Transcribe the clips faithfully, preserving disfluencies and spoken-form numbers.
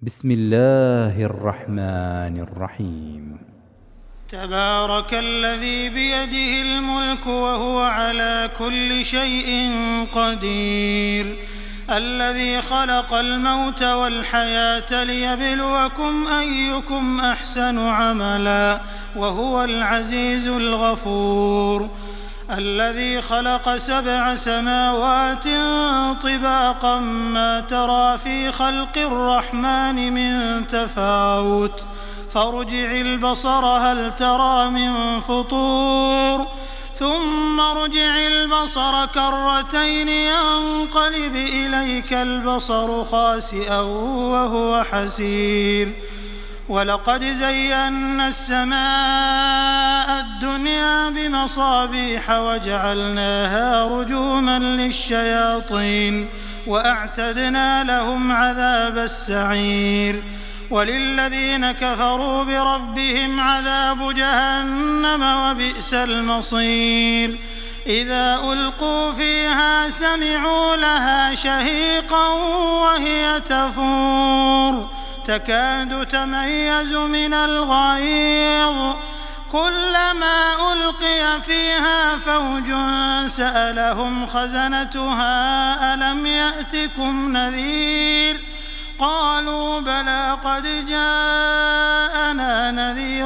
بسم الله الرحمن الرحيم. تبارك الذي بيده الملك وهو على كل شيء قدير، الذي خلق الموت والحياة ليبلوكم أيكم أحسن عملا وهو العزيز الغفور، الذي خلق سبع سماوات طباقا ما ترى في خلق الرحمن من تفاوت فارجع البصر هل ترى من فطور ثم ارجع البصر كرتين ينقلب إليك البصر خاسئا وهو حسير، ولقد زينا السماء الدنيا بمصابيح وجعلناها رجوما للشياطين وأعتدنا لهم عذاب السعير، وللذين كفروا بربهم عذاب جهنم وبئس المصير، إذا ألقوا فيها سمعوا لها شهيقا وهي تفور تكاد تميز من الغيظ، كلما ألقي فيها فوج سألهم خزنتها ألم يأتكم نذير قالوا بلى قد جاءنا نذير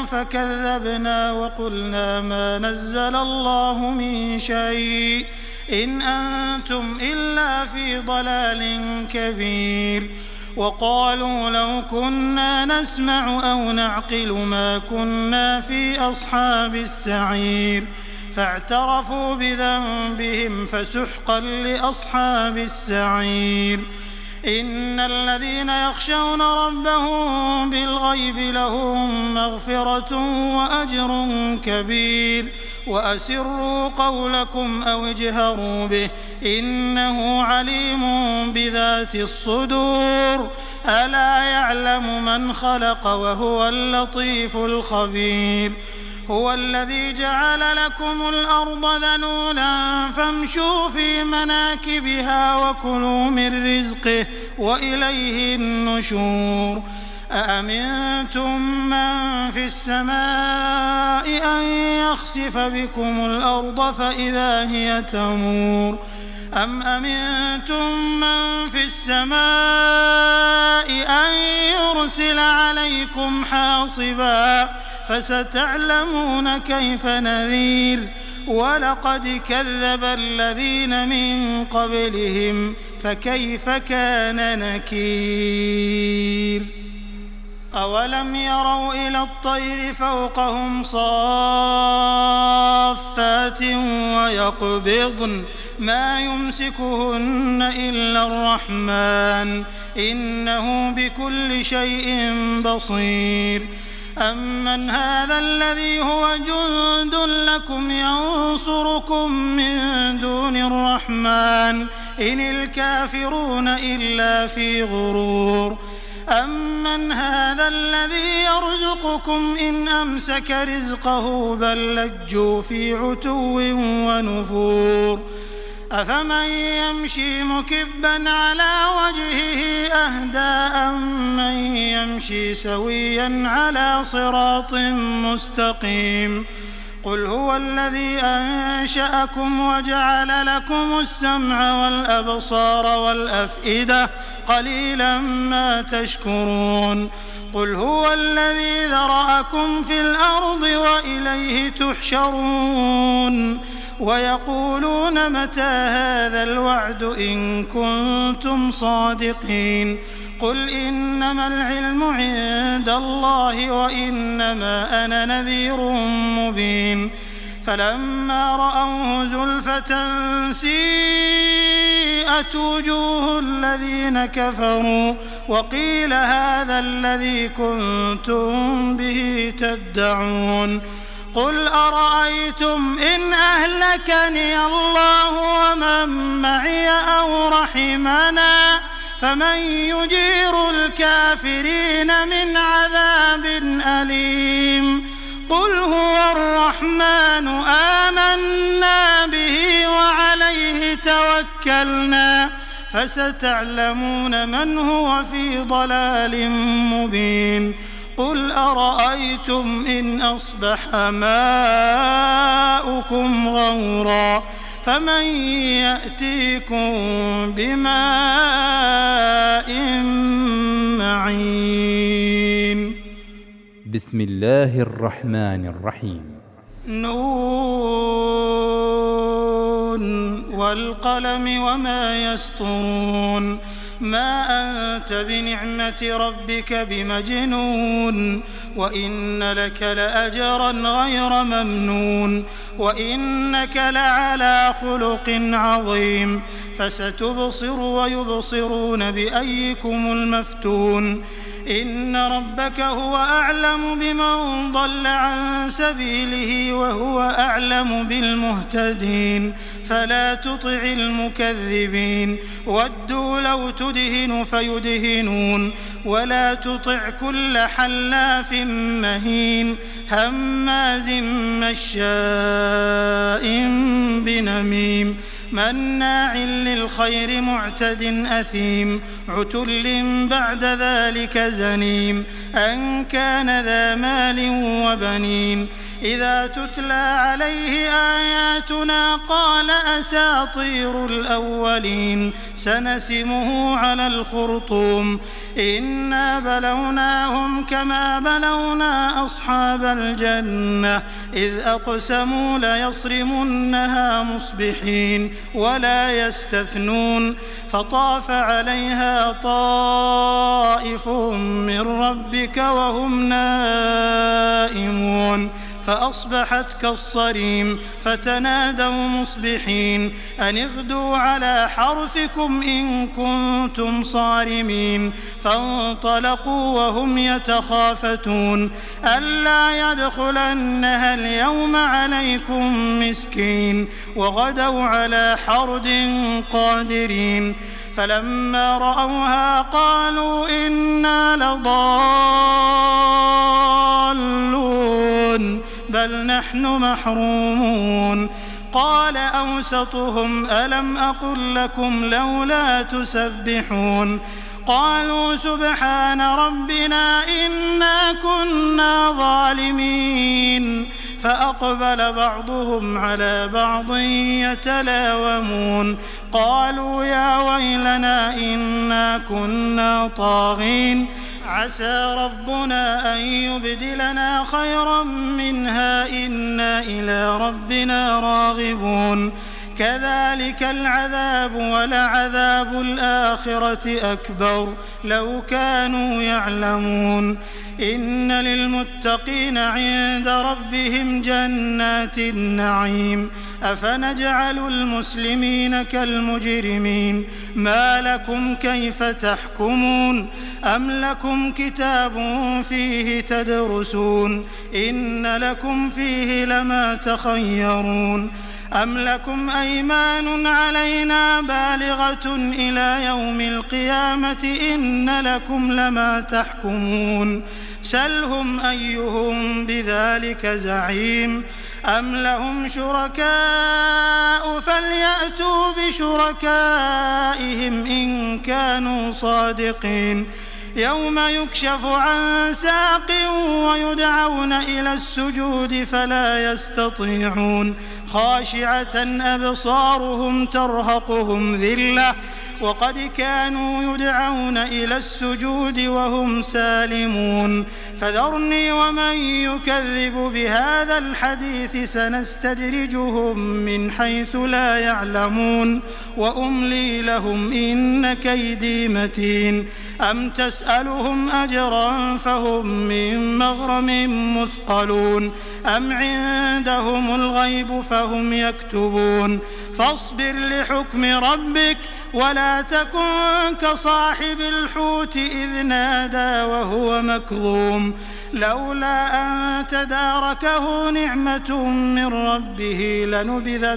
فكذبنا وقلنا ما نزل الله من شيء إن أنتم إلا في ضلال كبير، وقالوا لو كنا نسمع أو نعقل ما كنا في أصحاب السعير، فاعترفوا بذنبهم فسحقا لأصحاب السعير، إن الذين يخشون ربهم بالغيب لهم مغفرة وأجر كبير، وأسروا قولكم أو اجهروا به إنه عليم بذات الصدور، ألا يعلم من خلق وهو اللطيف الخبير، هو الذي جعل لكم الأرض ذلولا فامشوا في مناكبها وكلوا من رزقه وإليه النشور، أأمنتم من في السماء أن يخسف بكم الأرض فإذا هي تمور، أم أمنتم من في السماء أن يرسل عليكم حاصبا فستعلمون كيف نذير، ولقد كذب الذين من قبلهم فكيف كان نكير، أولم يروا إلى الطير فوقهم صافات ويقبضن ما يمسكهن إلا الرحمن إنه بكل شيء بصير، أمن هذا الذي هو جند لكم ينصركم من دون الرحمن إن الكافرون إلا في غرور، أمن هذا الذي يرزقكم إن أمسك رزقه بل لجوا في عتو ونفور، أفمن يمشي مكبا على وجهه أهدى أمن يمشي سويا على صراط مستقيم، قل هو الذي أنشأكم وجعل لكم السمع والأبصار والأفئدة قليلا ما تشكرون، قل هو الذي ذرأكم في الأرض وإليه تحشرون، ويقولون متى هذا الوعد إن كنتم صادقين، قل إنما العلم عند الله وإنما أنا نذير مبين، فلما رأوه زلفة سيئت وجوه الذين كفروا وقيل هذا الذي كنتم به تدعون، قل أرأيتم إن أهلكني الله ومن معي أو رحمنا فمن يجير الكافرين من عذاب أليم، قل هو الرحمن آمنا به وعليه توكلنا فستعلمون من هو في ضلال مبين. قل أرأيتم إن أصبح ماؤكم غورا فمن يأتيكم بماء معين. بسم الله الرحمن الرحيم. نون والقلم وما يسطرون. ما أنت بنعمة ربك بمجنون وإن لك لأجرا غير ممنون وإنك لعلى خلق عظيم. فستبصر ويبصرون بأيكم المفتون. إن ربك هو أعلم بمن ضل عن سبيله وهو أعلم بالمهتدين. فلا تطع المكذبين ودوا لو تدهن فيدهنون ولا تطع كل حلاف مهين هماز مشاء بنميم مناع للخير معتد أثيم عتل بعد ذلك زنيم أن كان ذا مال وبنين. إذا تتلى عليه آياتنا قال أساطير الأولين سنسمه على الخرطوم. إنا بلوناهم كما بلونا أصحاب الجنة إذ أقسموا ليصرمنها مصبحين ولا يستثنون. فطاف عليها طائف من ربك وهم نائمون فأصبحت كالصريم. فتنادوا مصبحين أن اغدوا على حرثكم إن كنتم صارمين. فانطلقوا وهم يتخافتون ألا يدخلنها اليوم عليكم مسكين وغدوا على حرد قادرين. فلما رأوها قالوا إنا لضالون بل نحن محرومون. قال أوسطهم ألم أقل لكم لولا تسبحون. قالوا سبحان ربنا إنا كنا ظالمين. فأقبل بعضهم على بعض يتلاومون قالوا يا ويلنا إنا كنا طاغين عسى ربنا أن يبدلنا خيرا منها إنا إلى ربنا راغبون. كذلك العذاب ولعذاب الآخرة أكبر لو كانوا يعلمون. إن للمتقين عند ربهم جنات النعيم. أفنجعل المسلمين كالمجرمين ما لكم كيف تحكمون أم لكم كتاب فيه تدرسون إن لكم فيه لما تخيرون أم لكم أيمان علينا بالغة إلى يوم القيامة إن لكم لما تحكمون. سلهم أيهم بذلك زعيم أم لهم شركاء فليأتوا بشركائهم إن كانوا صادقين. يوم يكشف عن ساق ويدعون إلى السجود فلا يستطيعون خاشعة أبصارهم ترهقهم ذلة وقد كانوا يدعون إلى السجود وهم سالمون. فذرني ومن يكذب بهذا الحديث سنستدرجهم من حيث لا يعلمون وأملي لهم إن كيدي متين. أم تسألهم أجرا فهم من مغرم مثقلون أم عندهم الغيب فهم يكتبون. فاصبر لحكم ربك ولا تكن كصاحب الحوت إذ نادى وهو مكظوم لولا أن تداركه نعمة من ربه لنبذ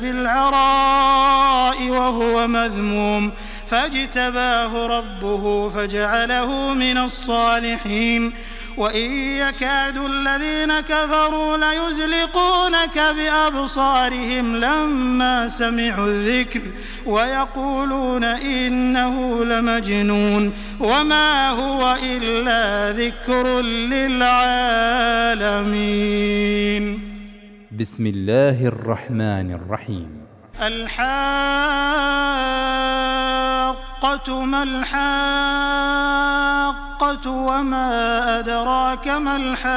بالعراء وهو مذموم فاجتباه ربه فجعله من الصالحين. وإن يكاد الذين كفروا ليزلقونك بأبصارهم لما سمعوا الذكر ويقولون إنه لمجنون وما هو إلا ذكر للعالمين. بسم الله الرحمن الرحيم. الحاقة ما الحاقة وما أدراك ما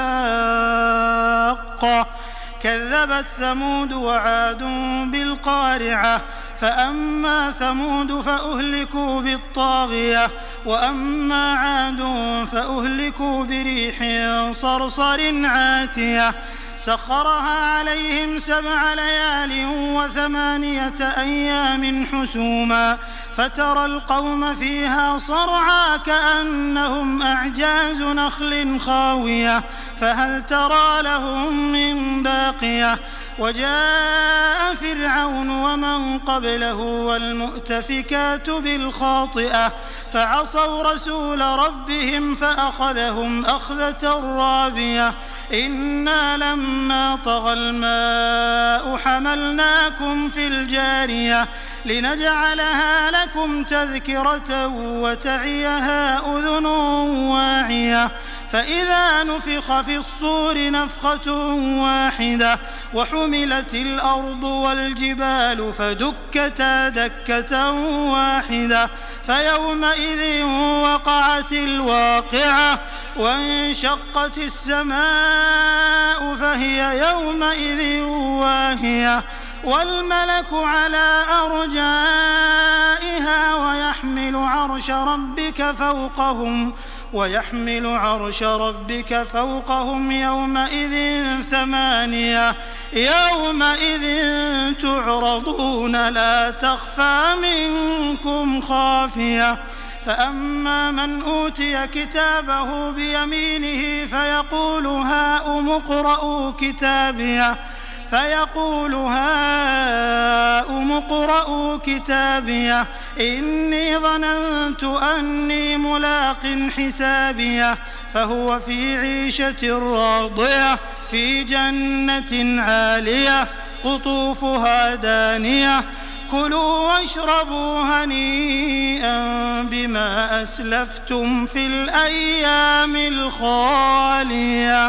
الحاقة كذبت ثمود وعاد بالقارعة فأما ثمود فأهلكوا بالطاغية وأما عاد فأهلكوا بريح صرصر عاتية سخرها عليهم سبع ليال وثمانية أيام حسوما فترى القوم فيها صرعى كأنهم أعجاز نخل خاوية فهل ترى لهم من باقية وجاء فرعون ومن قبله والمؤتفكات بالخاطئة فعصوا رسول ربهم فأخذهم أخذة رابية إنا لما طغى الماء حملناكم في الجارية لنجعلها لكم تذكرة وتعيها أذن واعية فإذا نفخ في الصور نفخة واحدة وحملت الأرض والجبال فدكتا دكة واحدة فيومئذ وقعت الواقعة وانشقت السماء فهي يومئذ واهية والملك على أرجائها ويحمل عرش ربك فوقهم ويحمل عرش ربك فوقهم يومئذ ثمانية يومئذ تعرضون لا تخفى منكم خافية فأما من أوتي كتابه بيمينه فيقول هاؤم اقرءوا كتابيه فيقول هاؤم اقرءوا كتابيه إني ظننت أني ملاق حسابيه فهو في عيشة راضية في جنة عالية قطوفها دانية كلوا واشربوا هنيئا بما أسلفتم في الأيام الخالية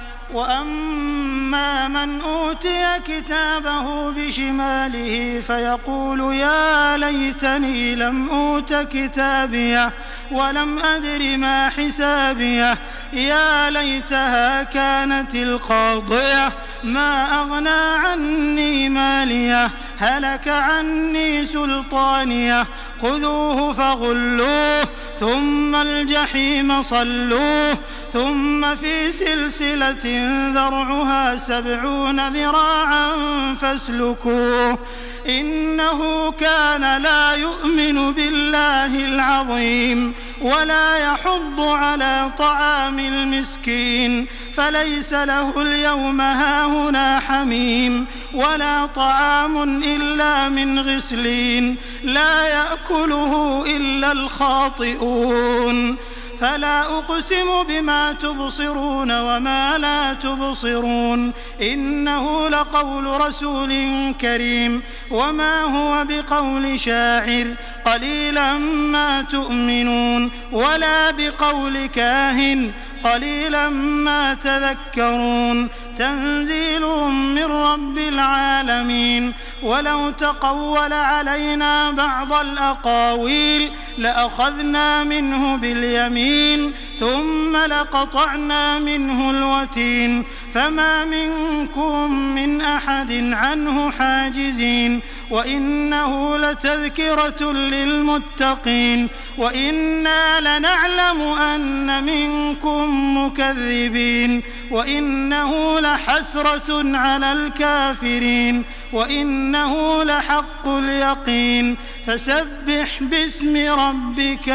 وأما من أوتي كتابه بشماله فيقول يا ليتني لم أوت كتابيه ولم أدر ما حسابيه يا ليتها كانت القاضية ما أغنى عني ماليه هلك عني سلطانيه خذوه فغلوه ثم الجحيم صلوه ثم في سلسلة ذرعها سبعون ذراعا فاسلكوه إنه كان لا يؤمن بالله العظيم ولا يحض على طعام المسكين فليس له اليوم هاهنا حميم ولا طعام إلا من غسلين لا يأكله إلا الخاطئون فلا أقسم بما تبصرون وما لا تبصرون إنه لقول رسول كريم وما هو بقول شاعر قليلا ما تؤمنون ولا بقول كاهن قليلا ما تذكرون تنزيل من رب العالمين ولو تقول علينا بعض الأقاويل لأخذنا منه باليمين ثم لقطعنا منه الوتين فما منكم من أحد عنه حاجزين وإنه لتذكرة للمتقين وإنا لنعلم أن منكم مكذبين وإنه لحسرة على الكافرين وإنه لحق اليقين فسبح باسم ربك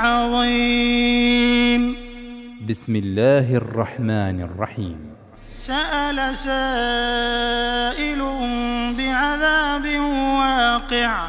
العظيم. بسم الله الرحمن الرحيم. سأل سائل بعذاب واقع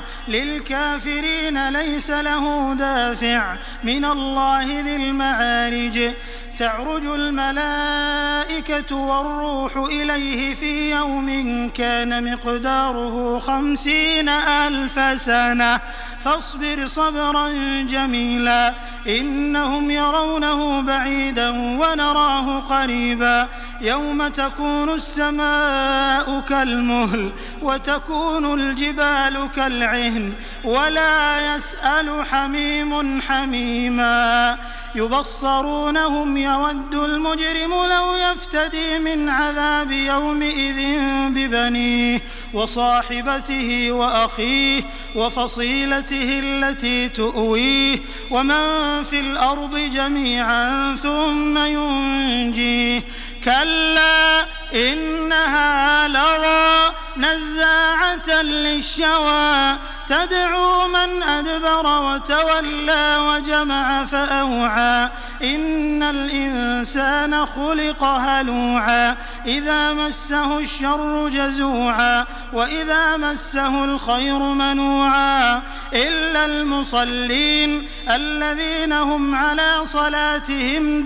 للكافرين ليس له دافع من الله ذي المعارج تعرج الملائكة والروح إليه في يوم كان مقداره خمسين ألف سنة فاصبر صبرا جميلا إنهم يرونه بعيدا ونراه قريبا يوم تكون السماء كالمهل وتكون الجبال كالعهن ولا يسأل حميم حميما يبصرونهم يود المجرم لو يفتدي من عذاب يومئذ ببنيه وصاحبته وأخيه وفصيلته التي تؤويه ومن في الأرض جميعا ثم ينجيه كلا إنها لظى نزاعة للشوى تدعو من أدبر وتولى وجمع فأوعى إن الإنسان خلق هلوعا إذا مسه الشر جزوعا وإذا مسه الخير منوعا إلا المصلين الذين هم على صلاتهم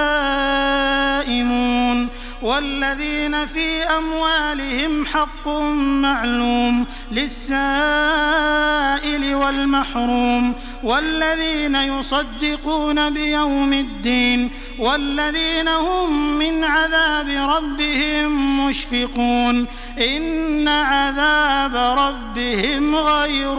دائمون والذين في أموالهم حق معلوم للسائل والمحروم والذين يصدقون بيوم الدين والذين هم من عذاب ربهم مشفقون إن عذاب ربهم غير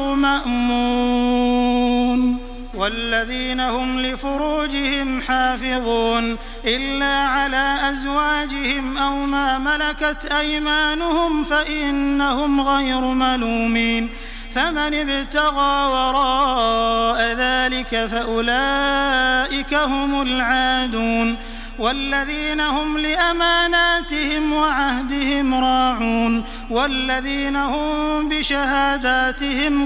مأمون والذين هم لفروجهم حافظون إلا على أزواجهم أو ما ملكت أيمانهم فإنهم غير ملومين فمن ابتغى وراء ذلك فأولئك هم العادون والذين هم لأماناتهم وعهدهم راعون والذين هم بشهاداتهم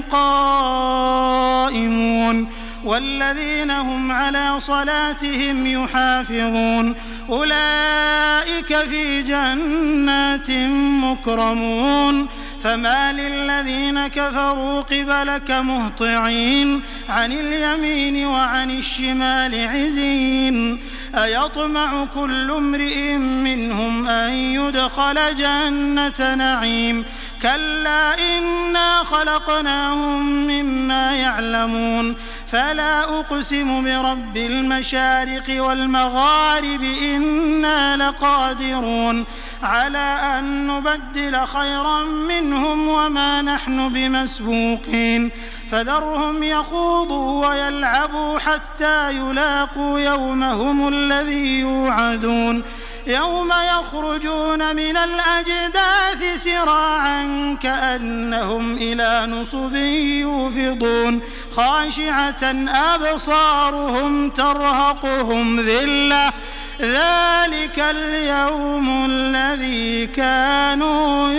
قائمون والذين هم على صلاتهم يحافظون أولئك في جنات مكرمون فما للذين كفروا قبلك مهطعين عن اليمين وعن الشمال عزين أيطمع كل امرئ منهم أن يدخل جنة نعيم كلا إنا خلقناهم مما يعلمون فلا أقسم برب المشارق والمغارب إنا لقادرون على أن نبدل خيرا منهم وما نحن بمسبوقين فذرهم يخوضوا ويلعبوا حتى يلاقوا يومهم الذي يوعدون يوم يخرجون من الأجداث سراعا كأنهم إلى نصب يوفضون خاشعة أبصارهم ترهقهم ذلة ذلك اليوم الذي كانوا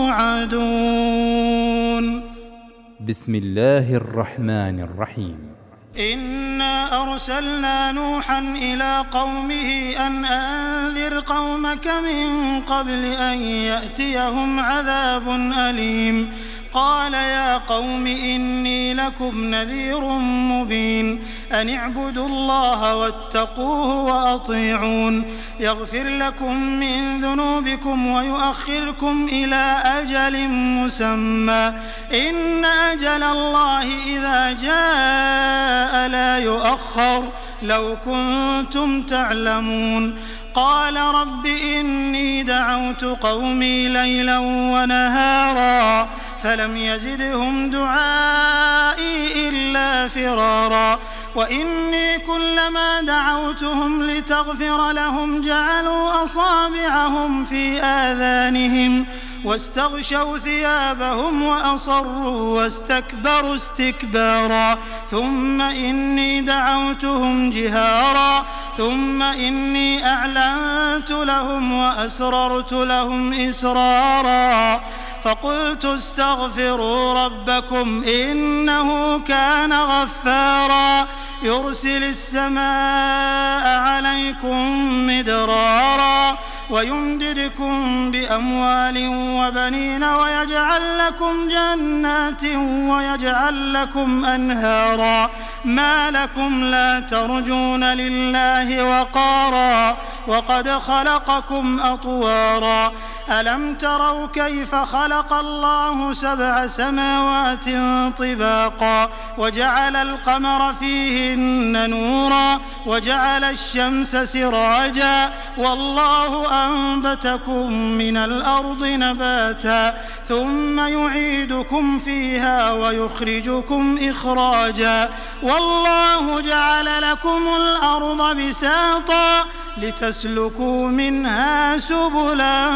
يوعدون. بسم الله الرحمن الرحيم. إنا أرسلنا نوحا إلى قومه أن أنذر قومك من قبل أن يأتيهم عذاب أليم قال يا قوم إني لكم نذير مبين أن اعبدوا الله واتقوه وأطيعون يغفر لكم من ذنوبكم ويؤخركم إلى أجل مسمى إن أجل الله إذا جاء لا يؤخر لو كنتم تعلمون قال رب إني دعوت قومي ليلا ونهارا فلم يزدهم دعائي إلا فرارا وإني كلما دعوتهم لتغفر لهم جعلوا أصابعهم في آذانهم واستغشوا ثيابهم وأصروا واستكبروا استكبارا ثم إني دعوتهم جهارا ثم إني أعلنت لهم وأسررت لهم إسرارا فقلت استغفروا ربكم إنه كان غفارا يرسل السماء عليكم مدرارا ويمددكم بأموال وبنين ويجعل لكم جنات ويجعل لكم أنهارا ما لكم لا ترجون لله وقارا وقد خلقكم أطوارا ألم تروا كيف خلق الله سبع سماوات طباقا وجعل القمر فيهن نورا وجعل الشمس سراجا والله أنبتكم من الأرض نباتا ثم يعيدكم فيها ويخرجكم إخراجا والله جعل لكم الأرض بساطا لتسلكوا منها سبلا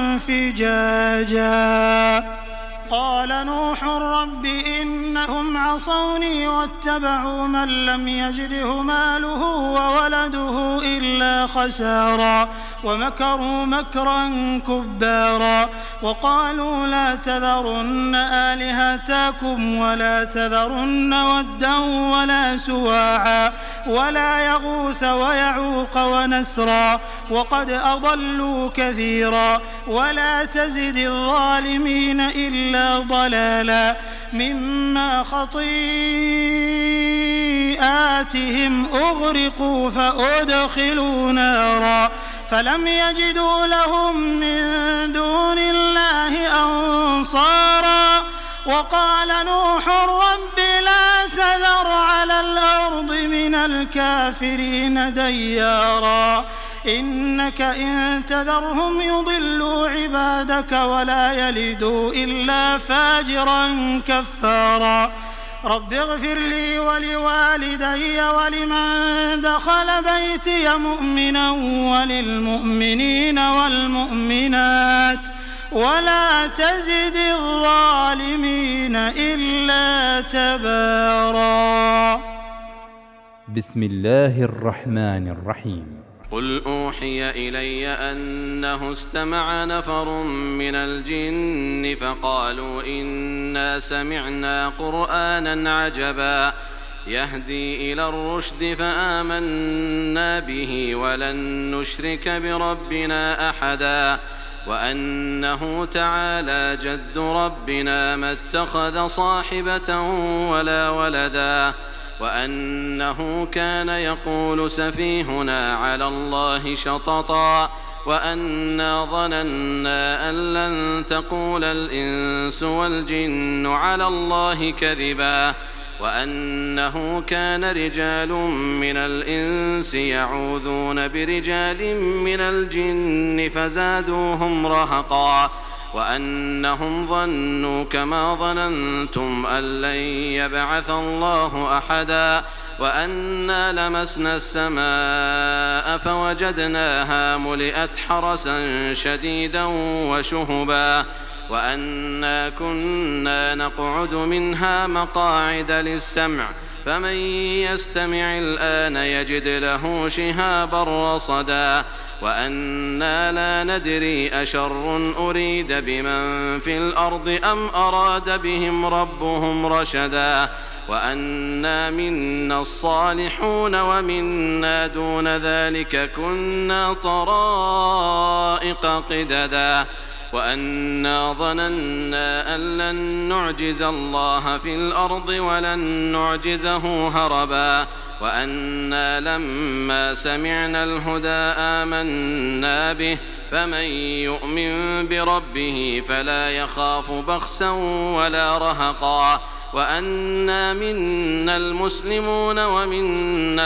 فجاجا قال نوح رب إنهم عصوني واتبعوا من لم يزده ماله وولده إلا خسارا ومكروا مكرا كبارا وقالوا لا تذرن آلهتكم ولا تذرن ودا ولا سواعا ولا يغوث ويعوق ونسرا وقد أضلوا كثيرا ولا تزد الظالمين إلا ضلالا مما خطيئاتهم أغرقوا فأدخلوا نارا فلم يجدوا لهم من دون الله أنصارا وقال نوح رب لا تذر على الأرض من الكافرين ديارا إنك إن تذرهم يضلوا عبادك ولا يلدوا إلا فاجرا كفارا رب اغفر لي ولوالدي ولمن دخل بيتي مؤمنا وللمؤمنين والمؤمنات ولا تزد الظالمين إلا تبارا. بسم الله الرحمن الرحيم. قل أوحي إلي أنه استمع نفر من الجن فقالوا إنا سمعنا قرآنا عجبا يهدي إلى الرشد فآمنا به ولن نشرك بربنا أحدا وأنه تعالى جد ربنا ما اتخذ صاحبة ولا ولدا وأنه كان يقول سفيهنا على الله شططا وأنا ظننا أن لن تقول الإنس والجن على الله كذبا وأنه كان رجال من الإنس يعوذون برجال من الجن فزادوهم رهقا وأنهم ظنوا كما ظننتم أن لن يبعث الله أحدا وأنا لمسنا السماء فوجدناها ملئت حرسا شديدا وشهبا وأنا كنا نقعد منها مقاعد للسمع فمن يستمع الآن يجد له شهابا رصدا وأنا لا ندري أشر أريد بمن في الأرض أم أراد بهم ربهم رشدا وأنا منا الصالحون ومنا دون ذلك كنا طرائق قددا وأنا ظننا أن لن نعجز الله في الأرض ولن نعجزه هربا وأنا لما سمعنا الهدى آمنا به فمن يؤمن بربه فلا يخاف بخسا ولا رهقا وأنا منا المسلمون ومنا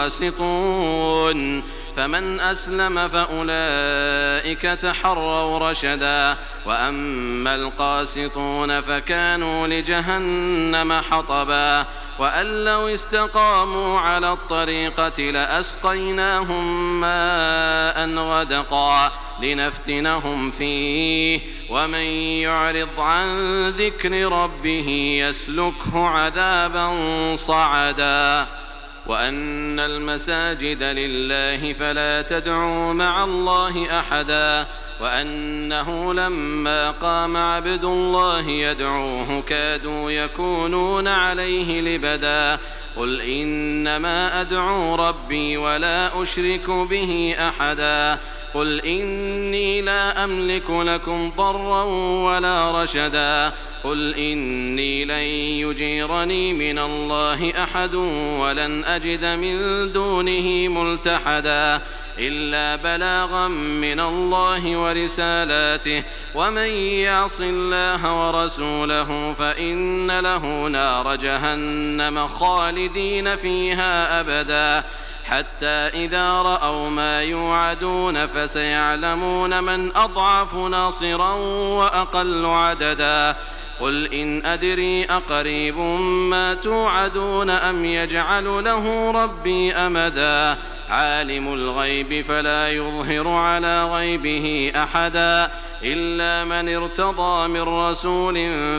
القاسطون فمن أسلم فأولئك تحروا رشدا وأما القاسطون فكانوا لجهنم حطبا وأن لو استقاموا على الطريقة لأسقيناهم ماء غدقا لنفتنهم فيه ومن يعرض عن ذكر ربه يسلكه عذابا صعدا وأن المساجد لله فلا تدعوا مع الله أحدا وأنه لما قام عبد الله يدعوه كادوا يكونون عليه لبدا قل إنما أدعو ربي ولا أشرك به أحدا قل إني لا أملك لكم ضرا ولا رشدا قل إني لن يجيرني من الله أحد ولن أجد من دونه ملتحدا إلا بلاغا من الله ورسالاته ومن يعص الله ورسوله فإن له نار جهنم خالدين فيها أبدا حتى إذا رأوا ما يوعدون فسيعلمون من أضعف ناصرا وأقل عددا قل إن أدري أقريب ما توعدون أم يجعل له ربي أمدا عالم الغيب فلا يظهر على غيبه أحدا إلا من ارتضى من رسول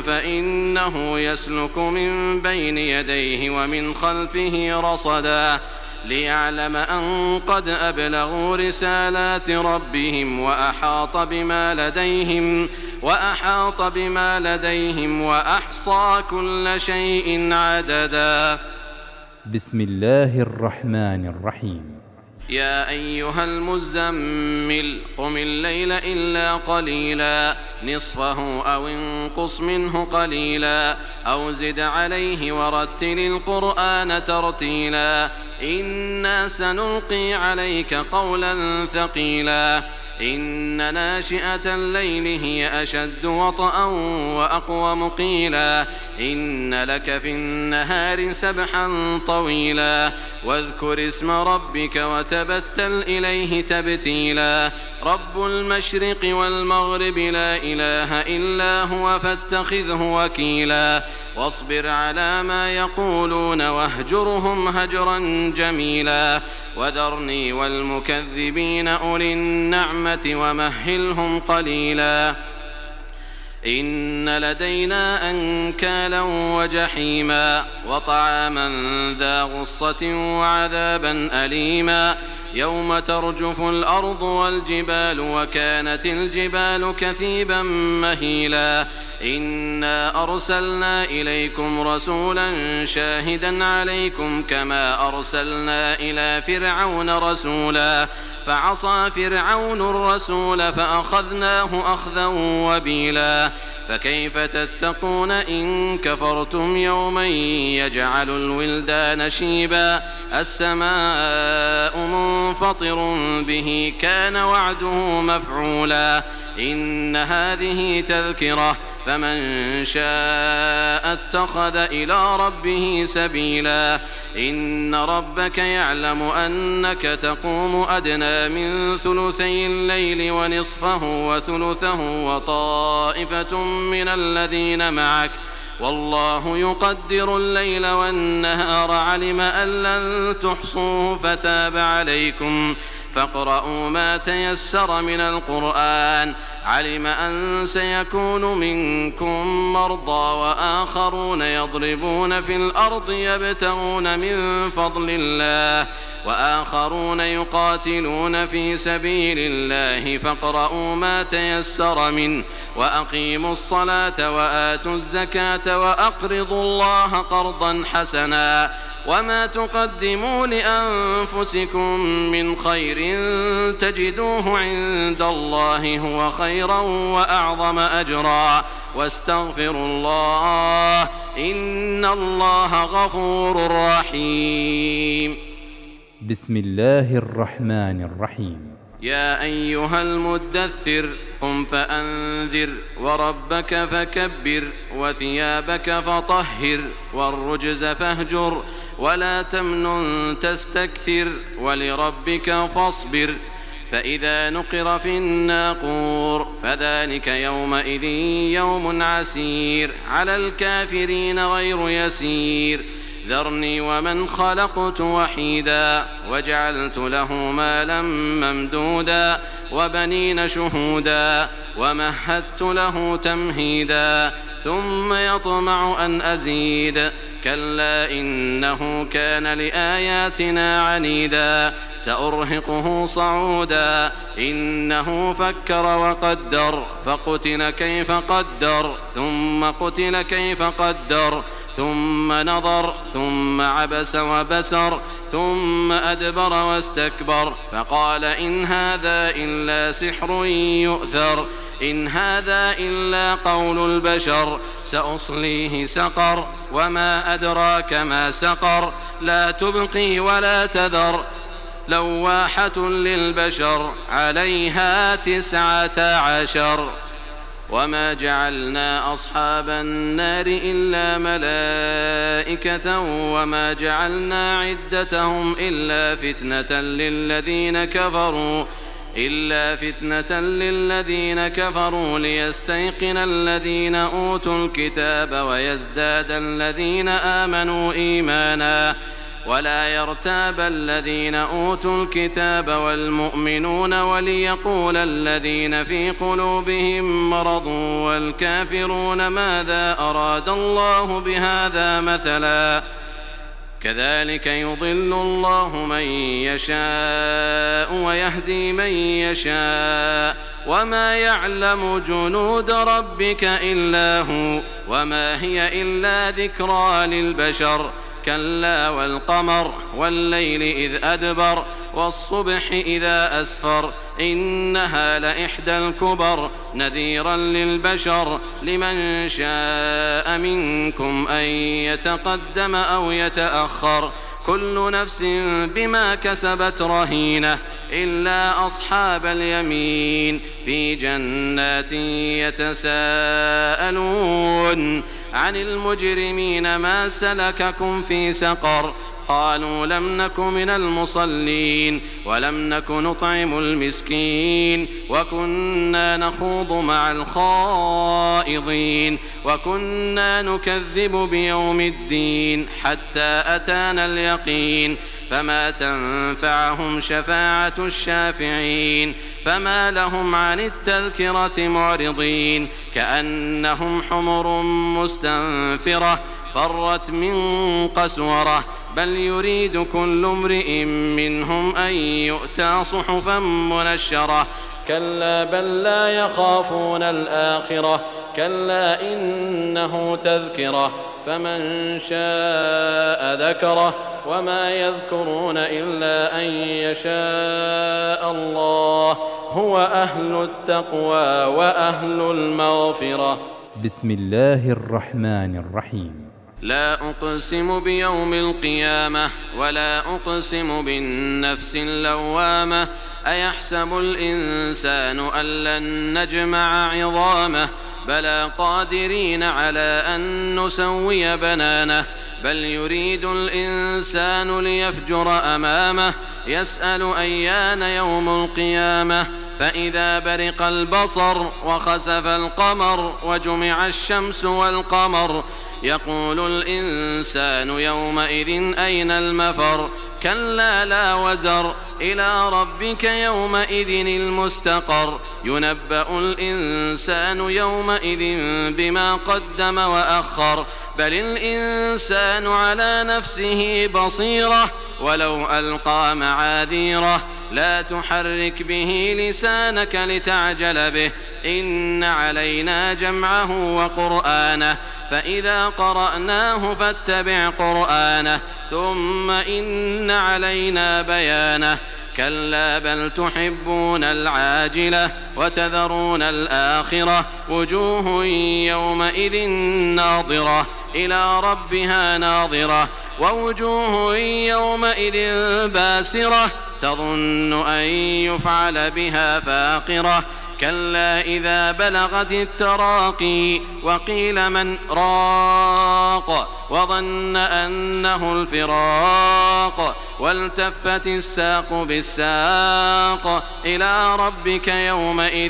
فإنه يسلك من بين يديه ومن خلفه رصدا ليعلم أن قد أبلغوا رسالات ربهم وأحاط بما لديهم وأحاط بما لديهم وأحصى كل شيء عددا. بسم الله الرحمن الرحيم. يا أيها المزمل قم الليل إلا قليلا نصفه أو انقص منه قليلا أو زد عليه ورتل القرآن ترتيلا إنا سنلقي عليك قولا ثقيلا إن ناشئة الليل هي أشد وطئا وأقوم قيلا إن لك في النهار سبحا طويلا واذكر اسم ربك وتبتل إليه تبتيلا رب المشرق والمغرب لا إله إلا هو فاتخذه وكيلا واصبر على ما يقولون واهجرهم هجرا جميلا وذرني والمكذبين أولي النعمة ومهلهم قليلا إن لدينا أنكالا وجحيما وطعاما ذا غصة وعذابا أليما يوم ترجف الأرض والجبال وكانت الجبال كثيبا مهيلا إنا أرسلنا إليكم رسولا شاهدا عليكم كما أرسلنا إلى فرعون رسولا فعصى فرعون الرسول فأخذناه أخذا وبيلا فكيف تتقون إن كفرتم يوما يجعل الولدان شيبا السماء منفطر به كان وعده مفعولا إن هذه تذكرة فمن شاء اتخذ إلى ربه سبيلا إن ربك يعلم أنك تقوم أدنى من ثلثي الليل ونصفه وثلثه وطائفة من الذين معك والله يقدر الليل والنهار علم أن لن تحصوه فتاب عليكم فاقرؤوا ما تيسر من القرآن علم أن سيكون منكم مرضى وآخرون يضربون في الأرض يبتغون من فضل الله وآخرون يقاتلون في سبيل الله فاقرؤوا ما تيسر منه وأقيموا الصلاة وآتوا الزكاة وأقرضوا الله قرضا حسنا وما تقدموا لأنفسكم من خير تجدوه عند الله هو خيرا وأعظم أجرا واستغفروا الله إن الله غفور رحيم. بسم الله الرحمن الرحيم. يا أيها المدثر قم فأنذر وربك فكبر وثيابك فطهر والرجز فاهجر ولا تمنن تستكثر ولربك فاصبر فإذا نقر في الناقور فذلك يومئذ يوم عسير على الكافرين غير يسير ذرني ومن خلقت وحيدا وجعلت له مالا ممدودا وبنين شهودا ومهدت له تمهيدا ثم يطمع أن أزيد كلا إنه كان لآياتنا عنيدا سأرهقه صعودا إنه فكر وقدر فقتل كيف قدر ثم قتل كيف قدر ثم نظر ثم عبس وبسر ثم أدبر واستكبر فقال إن هذا إلا سحر يؤثر إن هذا إلا قول البشر سأصليه سقر وما أدراك ما سقر لا تبقي ولا تذر لواحة للبشر عليها تسعة عشر وما جعلنا أصحاب النار إلا ملائكة وما جعلنا عدتهم إلا فتنة للذين كفروا إلا فتنة للذين كفروا ليستيقن الذين أوتوا الكتاب ويزداد الذين آمنوا إيمانا ولا يرتاب الذين أوتوا الكتاب والمؤمنون وليقول الذين في قلوبهم مرض والكافرون ماذا أراد الله بهذا مثلا كذلك يضل الله من يشاء ويهدي من يشاء وما يعلم جنود ربك إلا هو وما هي إلا ذكرى للبشر كلا والقمر والليل إذ أدبر والصبح إذا أسفر إنها لإحدى الكبر نذيرا للبشر لمن شاء منكم أن يتقدم أو يتأخر كل نفس بما كسبت رهينة إلا أصحاب اليمين في جنات يتساءلون عن المجرمين ما سلككم في سقر قالوا لم نك من المصلين ولم نك نطعم المسكين وكنا نخوض مع الخائضين وكنا نكذب بيوم الدين حتى أتانا اليقين فما تنفعهم شفاعة الشافعين فما لهم عن التذكرة معرضين كأنهم حمر مستنفرة فرت من قسورة بل يريد كل امرئ منهم أن يؤتى صحفا منشرة كلا بل لا يخافون الآخرة كلا إنه تذكرة فمن شاء ذكره وما يذكرون إلا أن يشاء الله هو أهل التقوى وأهل المغفرة. بسم الله الرحمن الرحيم. لا أقسم بيوم القيامة ولا أقسم بالنفس اللوامة أيحسب الإنسان أن لن نجمع عظامه بلى قادرين على أن نسوي بنانه بل يريد الإنسان ليفجر أمامه يسأل أيان يوم القيامة فإذا برق البصر وخسف القمر وجمع الشمس والقمر يقول الإنسان يومئذ أين المفر كلا لا وزر إلى ربك يومئذ المستقر ينبأ الإنسان يومئذ بما قدم وأخر بل الإنسان على نفسه بصيرة ولو ألقى معاذيره لا تحرك به لسانك لتعجل به إن علينا جمعه وقرآنه فإذا قرأناه فاتبع قرآنه ثم إن علينا بيانه كلا بل تحبون العاجلة وتذرون الآخرة وجوه يومئذ ناظرة إلى ربها ناظرة ووجوه يومئذ باسرة تظن أن يفعل بها فاقرة كلا إذا بلغت التراقي وقيل من راق وظن أنه الفراق والتفت الساق بالساق إلى ربك يومئذ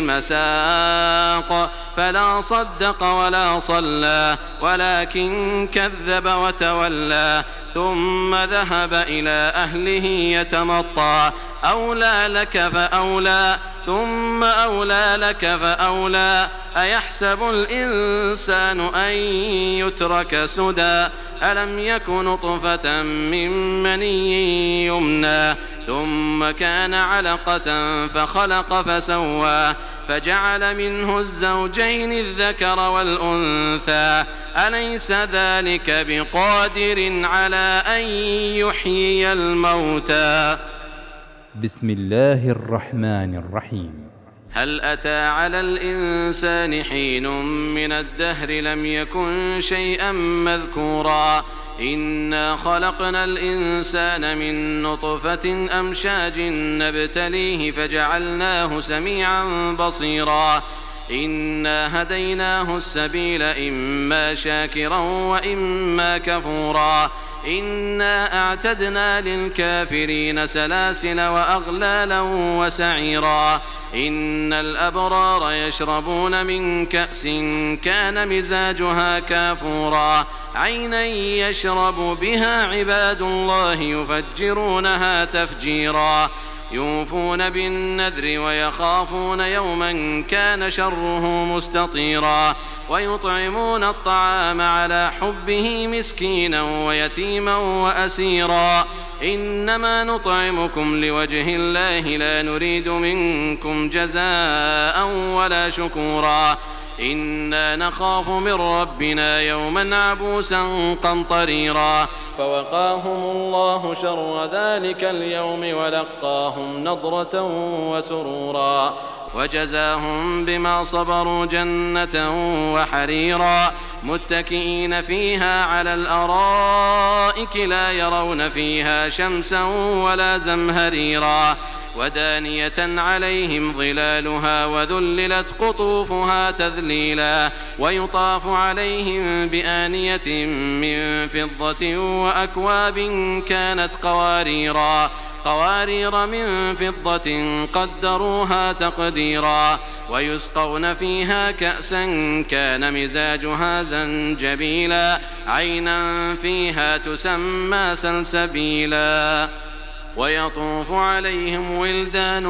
المساق فلا صدق ولا صلى ولكن كذب وتولى ثم ذهب إلى أهله يتمطى أولى لك فأولى ثم أولى لك فأولى أيحسب الإنسان أن يترك سدى ألم يك نطفة من مني يمنى ثم كان علقة فخلق فسوى فجعل منه الزوجين الذكر والأنثى أليس ذلك بقادر على أن يحيي الموتى؟ بسم الله الرحمن الرحيم. هل أتى على الإنسان حين من الدهر لم يكن شيئا مذكورا إنا خلقنا الإنسان من نطفة أمشاج نبتليه فجعلناه سميعا بصيرا إنا هديناه السبيل إما شاكرا وإما كفورا إنا أعتدنا للكافرين سلاسل وأغلالا وسعيرا إن الأبرار يشربون من كأس كان مزاجها كافورا عينا يشرب بها عباد الله يفجرونها تفجيرا يوفون بالنذر ويخافون يوما كان شره مستطيرا ويطعمون الطعام على حبه مسكينا ويتيما وأسيرا إنما نطعمكم لوجه الله لا نريد منكم جزاء ولا شكورا إنا نخاف من ربنا يوما عبوسا قمطريرا فوقاهم الله شر ذلك اليوم ولقاهم نضرة وسرورا وجزاهم بما صبروا جنة وحريرا متكئين فيها على الأرائك لا يرون فيها شمسا ولا زمهريرا ودانية عليهم ظلالها وذللت قطوفها تذليلا ويطاف عليهم بآنية من فضة وأكواب كانت قواريرا قوارير من فضة قدروها تقديرا ويسقون فيها كأسا كان مزاجها زنجبيلا عينا فيها تسمى سلسبيلا ويطوف عليهم ولدان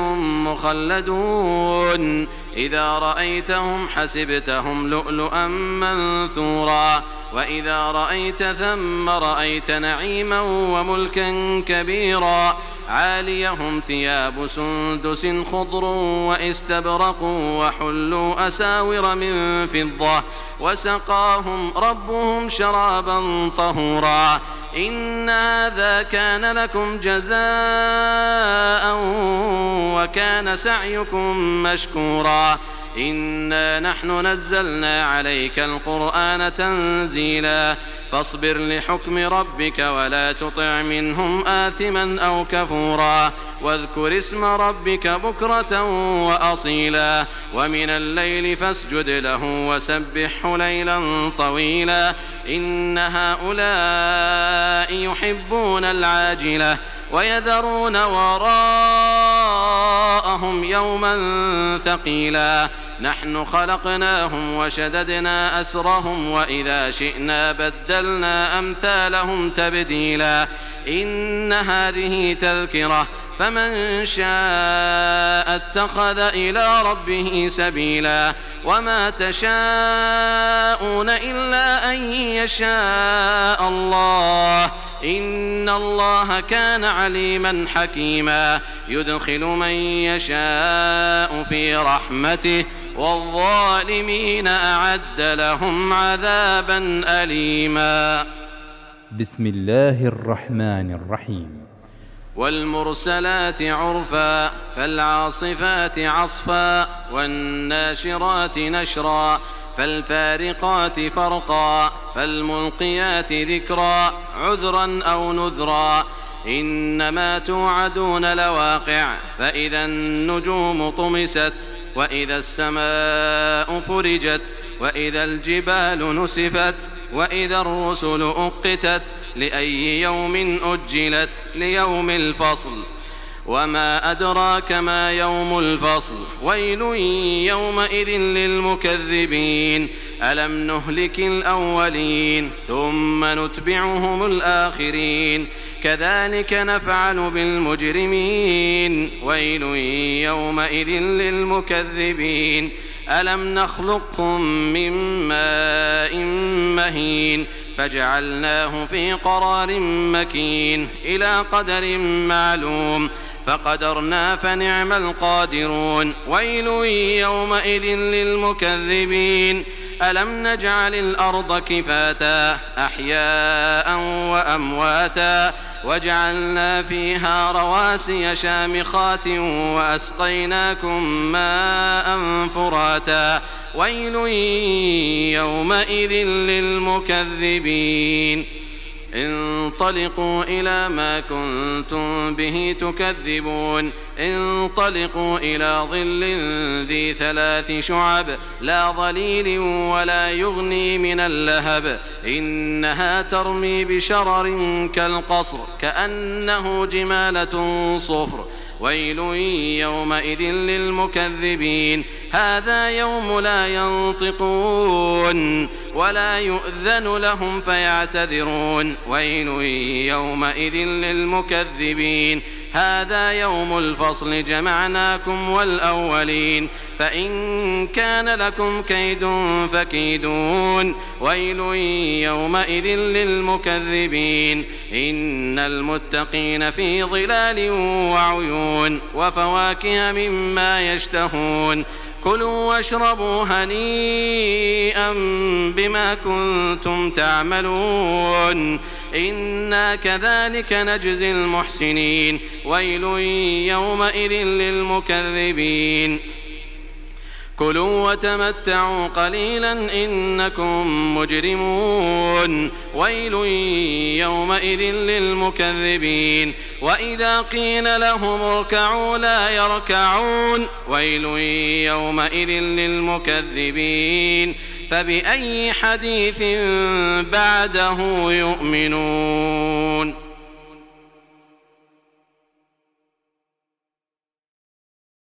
مخلدون إذا رأيتهم حسبتهم لؤلؤا منثورا وإذا رأيت ثم رأيت نعيما وملكا كبيرا عاليهم ثياب سندس خضر واستبرق وحلوا أساور من فضة وسقاهم ربهم شرابا طهورا إن هذا كان لكم جزاء وكان سعيكم مشكورا إنا نحن نزلنا عليك القرآن تنزيلا فاصبر لحكم ربك ولا تطع منهم آثما أو كفورا واذكر اسم ربك بكرة وأصيلا ومن الليل فاسجد له وسبحه ليلا طويلا إن هؤلاء يحبون العاجلة ويذرون وراءهم يوما ثقيلا نحن خلقناهم وشددنا أسرهم وإذا شئنا بدلنا أمثالهم تبديلا إن هذه تذكرة فمن شاء اتخذ إلى ربه سبيلا وما تشاءون إلا أن يشاء الله إن الله كان عليما حكيما يدخل من يشاء في رحمته والظالمين أعد لهم عذابا أليما. بسم الله الرحمن الرحيم. والمرسلات عرفا فالعاصفات عصفا والناشرات نشرا فالفارقات فرقا فالملقيات ذكرا عذرا أو نذرا إنما توعدون لواقع فإذا النجوم طمست وإذا السماء فرجت وإذا الجبال نسفت وإذا الرسل أقتت لأي يوم أجلت ليوم الفصل وما أدراك ما يوم الفصل ويل يومئذ للمكذبين ألم نهلك الأولين ثم نتبعهم الآخرين كذلك نفعل بالمجرمين ويل يومئذ للمكذبين ألم نخلقكم من ماء مهين فجعلناه في قرار مكين إلى قدر معلوم فقدرنا فنعم القادرون ويل يومئذ للمكذبين ألم نجعل الأرض كفاتا أحياء وأمواتا وجعلنا فيها رواسي شامخات وأسقيناكم ماء فراتا ويل يومئذ للمكذبين انطلقوا إلى ما كنتم به تكذبون انطلقوا إلى ظل ذي ثلاث شعب لا ظليل ولا يغني من اللهب إنها ترمي بشرر كالقصر كأنه جمالة صفر ويل يومئذ للمكذبين هذا يوم لا ينطقون ولا يؤذن لهم فيعتذرون ويل يومئذ للمكذبين هذا يوم الفصل جمعناكم والأولين فإن كان لكم كيد فكيدون ويل يومئذ للمكذبين إن المتقين في ظلال وعيون وفواكه مما يشتهون كلوا واشربوا هنيئا بما كنتم تعملون إنا كذلك نجزي المحسنين ويل يومئذ للمكذبين كلوا وتمتعوا قليلا إنكم مجرمون ويل يومئذ للمكذبين وإذا قيل لهم اركعوا لا يركعون ويل يومئذ للمكذبين فبأي حديث بعده يؤمنون